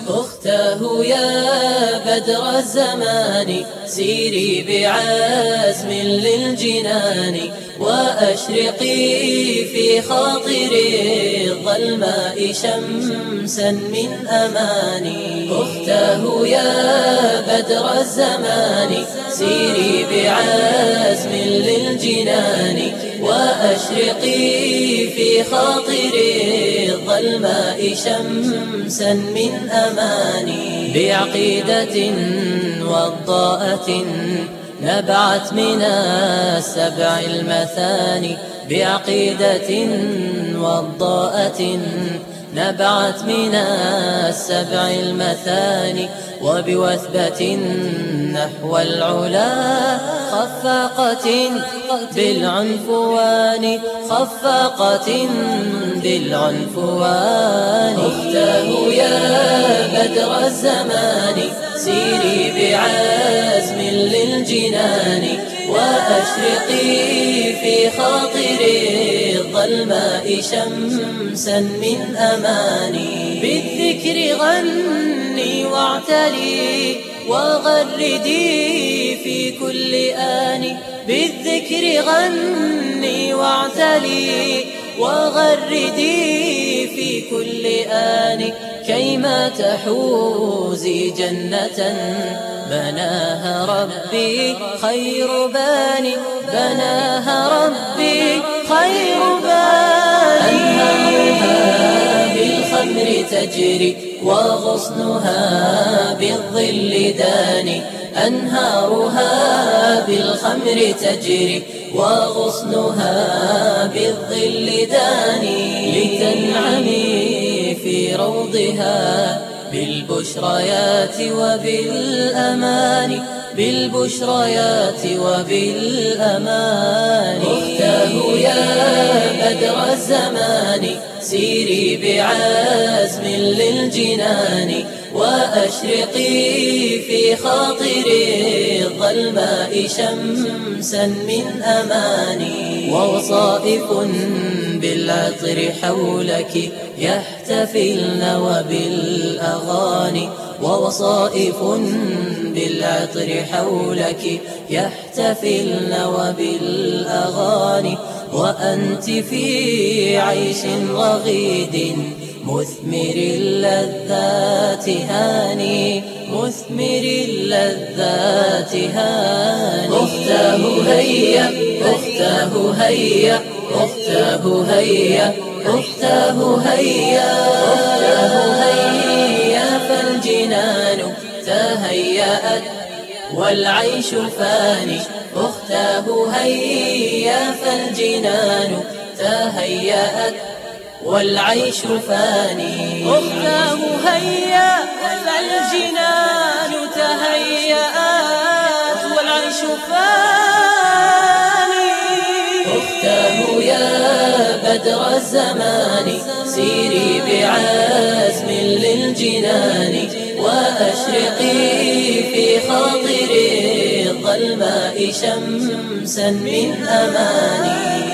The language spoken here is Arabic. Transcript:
أختاه يا بدر الزمان سيري بعزم للجنان وأشرقي في خاطر الظلماء شمسا من أماني. أختاه يا بدر الزمان سيري بعزم للجنان وأشرقي في خاطر الظلماء شمسا من أماني. بعقيدة وضاءة نبعت من السبع المثاني. بعقيدة وضاءة نبعت من السبع المثاني وبوثبة نحو العلا خفاقة بالعنفوان. خفاقة بالعنفوان. أختاه يا بدر الزمان سيري بعزم للجنان وأشرقي في خاطر الظلماء شمسا من أماني. بالذكر غني واعتلي وغردي في كل آن. بالذكر غني واعتلي وغردي في كل آن كيما تحوزي جنة بناها ربي خير باني. بناها ربي خير باني. أنهارها بالخمر تجري وغصنها بالظل داني. أنهارها بالخمر تجري وغصنها بالظل داني. لتنعمي في روضها بالبشريات وبالأمان. بالبشريات وبالأمان. أختاه يا بدر الزمان سيري بعزم للجنان وأشرقي في خاطر الظلماء شمسا من أماني. ووصائف بالعطر حولك يحتفلن وبالأغاني. ووصائف بالعطر حولك يحتفلن وبالأغاني وأنت في عيش رغيد مثمر اللذات هاني. مثمر اللذات هاني. أختاه هيا أختاه هيا أختاه هيا أختاه هيا أختاه هيا فالجنان تهيأت والعيش فاني. أختاه هيا فالجنان تهيأت والعيش فاني. أختاه هيا فالجنان تهيأت والعيش فاني. أختاه يا بدر الزمان سيري بعزم للجنان وأشرقي في خاطر الظلماء شمسا من أماني.